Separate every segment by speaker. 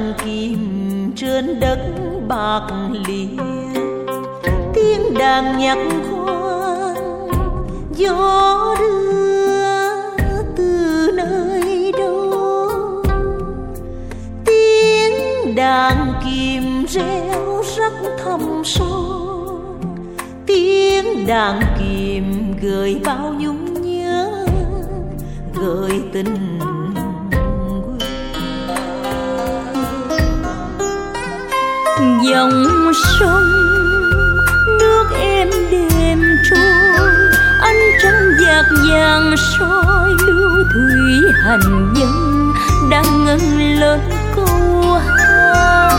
Speaker 1: đàn kim trên đất bạc liêu, tiếng đàn nhạc khoan gió đưa từ nơi đâu. Tiếng đàn kim reo rất thâm sâu, tiếng đàn kim gợi bao nhung nhớ, gợi tình dòng sông nước êm đêm trôi, ánh trăng dạt vàng soi lưu thủy hành dân đang ngân lên câu hát.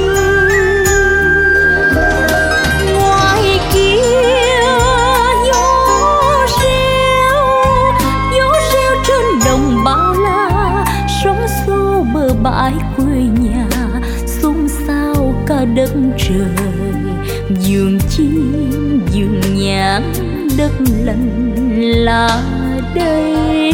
Speaker 1: Ngoài kia gió reo trên đồng bao la, sóng xô bờ bãi quê nhà, xôn xao cả đất trời. Vườn chim vườn nhãn đất lành là đây.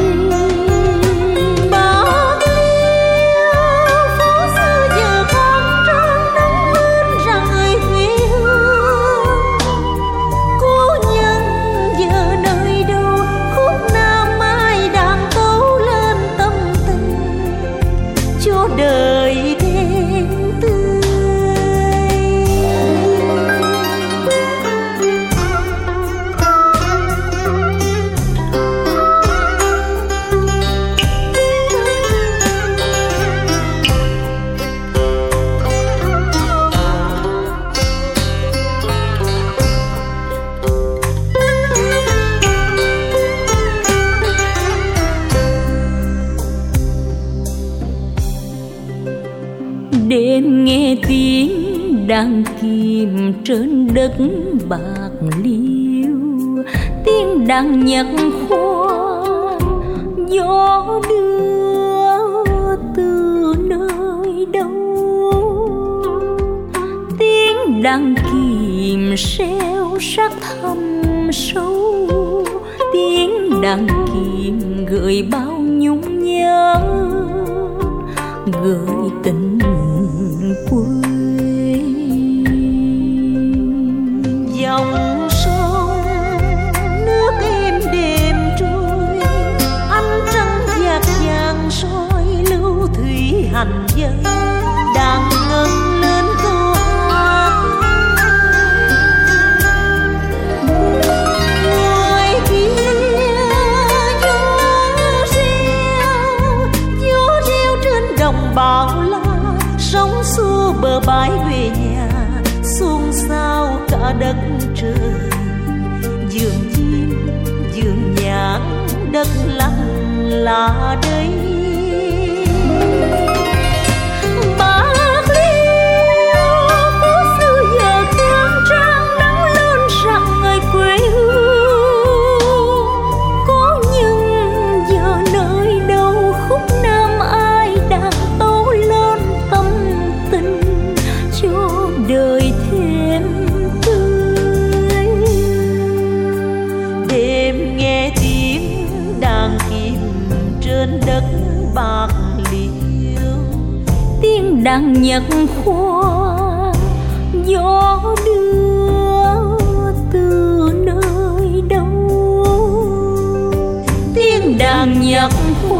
Speaker 1: Bạc liêu phố xưa giờ khang trang nắng lên ra người quê hương. Cố nhân giờ nơi đâu, khúc nam mai đàn tấu lên tâm tình cho đời thêm tươi. Đêm nghe tiếng đàn kim trên đất bạc liêu, tiếng đàn nhạc khoan gió đưa từ nơi đâu. Tiếng đàn kim reo sắc thâm sâu, tiếng đàn kim gợi bao nhung nhớ, gợi tình quê. Dòng sông nước êm đêm trôi, ánh trăng dạt vàng soi lưu thủy hành dân đang ngân lên câu hát. Ngoài kia gió reo trên đồng bao la, sóng xua bờ bãi về nhà, xôn xao cả đất trời. Vườn chim vườn nhãn đất lành là đây. Bạc liêu phố xưa giờ khang trang nắng lên rạng người quê hương. Có nhưng giờ nơi đâu, khúc nam ai đàn tấu lên tâm tình cho đời thêm tươi. Đêm nghe tiếng đàn kim trên đất bạc liêu, tiếng đàn nhạc khoan gió đưa từ nơi đâu. Tiếng đàn nhạc khoan